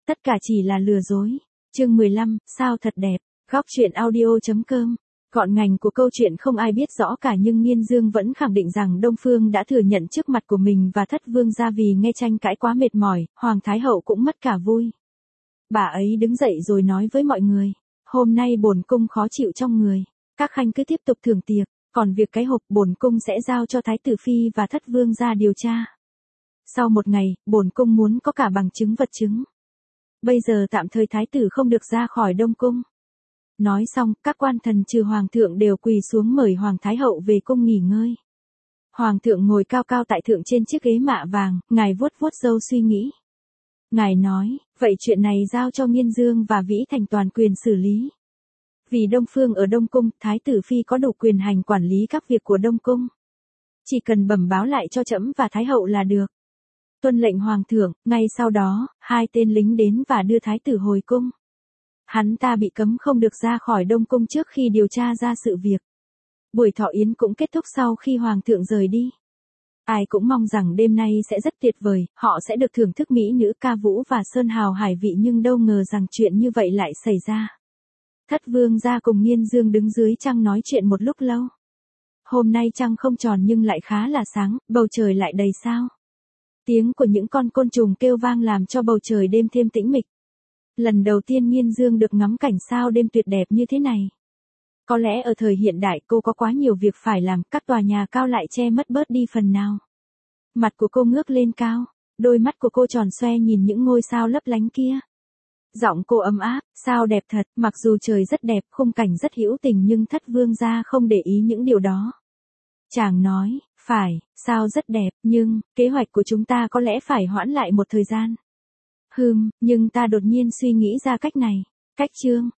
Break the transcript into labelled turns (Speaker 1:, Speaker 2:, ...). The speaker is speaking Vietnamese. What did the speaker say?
Speaker 1: Tất cả chỉ là lừa dối. Chương 15, sao thật đẹp. Góc truyện audio.com. Gọn ngành của câu chuyện không ai biết rõ cả nhưng Nghiên Dương vẫn khẳng định rằng Đông Phương đã thừa nhận trước mặt của mình và Thất Vương gia vì nghe tranh cãi quá mệt mỏi, Hoàng Thái Hậu cũng mất cả vui. Bà ấy đứng dậy rồi nói với mọi người, hôm nay bổn cung khó chịu trong người, các khanh cứ tiếp tục thưởng tiệc, còn việc cái hộp bổn cung sẽ giao cho Thái tử Phi và Thất Vương gia điều tra. Sau một ngày, bổn cung muốn có cả bằng chứng vật chứng. Bây giờ tạm thời Thái tử không được ra khỏi Đông Cung. Nói xong, các quan thần trừ Hoàng thượng đều quỳ xuống mời Hoàng Thái Hậu về cung nghỉ ngơi. Hoàng thượng ngồi cao cao tại thượng trên chiếc ghế mạ vàng, ngài vuốt vuốt râu suy nghĩ. Ngài nói, vậy chuyện này giao cho Nghiên Dương và Vĩ Thành toàn quyền xử lý. Vì Đông Phương ở Đông Cung, Thái tử Phi có đủ quyền hành quản lý các việc của Đông Cung. Chỉ cần bẩm báo lại cho trẫm và Thái Hậu là được. Tuân lệnh Hoàng thượng, ngay sau đó, 2 tên lính đến và đưa Thái tử hồi cung. Hắn ta bị cấm không được ra khỏi Đông Cung trước khi điều tra ra sự việc. Buổi thọ yến cũng kết thúc sau khi Hoàng thượng rời đi. Ai cũng mong rằng đêm nay sẽ rất tuyệt vời, họ sẽ được thưởng thức mỹ nữ ca vũ và sơn hào hải vị nhưng đâu ngờ rằng chuyện như vậy lại xảy ra. Thất Vương gia cùng Nghiên Dương đứng dưới trăng nói chuyện một lúc lâu. Hôm nay trăng không tròn nhưng lại khá là sáng, bầu trời lại đầy sao. Tiếng của những con côn trùng kêu vang làm cho bầu trời đêm thêm tĩnh mịch. Lần đầu tiên Nghiên Dương được ngắm cảnh sao đêm tuyệt đẹp như thế này. Có lẽ ở thời hiện đại cô có quá nhiều việc phải làm, các tòa nhà cao lại che mất bớt đi phần nào. Mặt của cô ngước lên cao, đôi mắt của cô tròn xoe nhìn những ngôi sao lấp lánh kia. Giọng cô ấm áp, sao đẹp thật, mặc dù trời rất đẹp, khung cảnh rất hữu tình nhưng Thất Vương gia không để ý những điều đó. Chàng nói, phải, sao rất đẹp, nhưng, kế hoạch của chúng ta có lẽ phải hoãn lại một thời gian. Nhưng ta đột nhiên suy nghĩ ra cách này. Cách chương,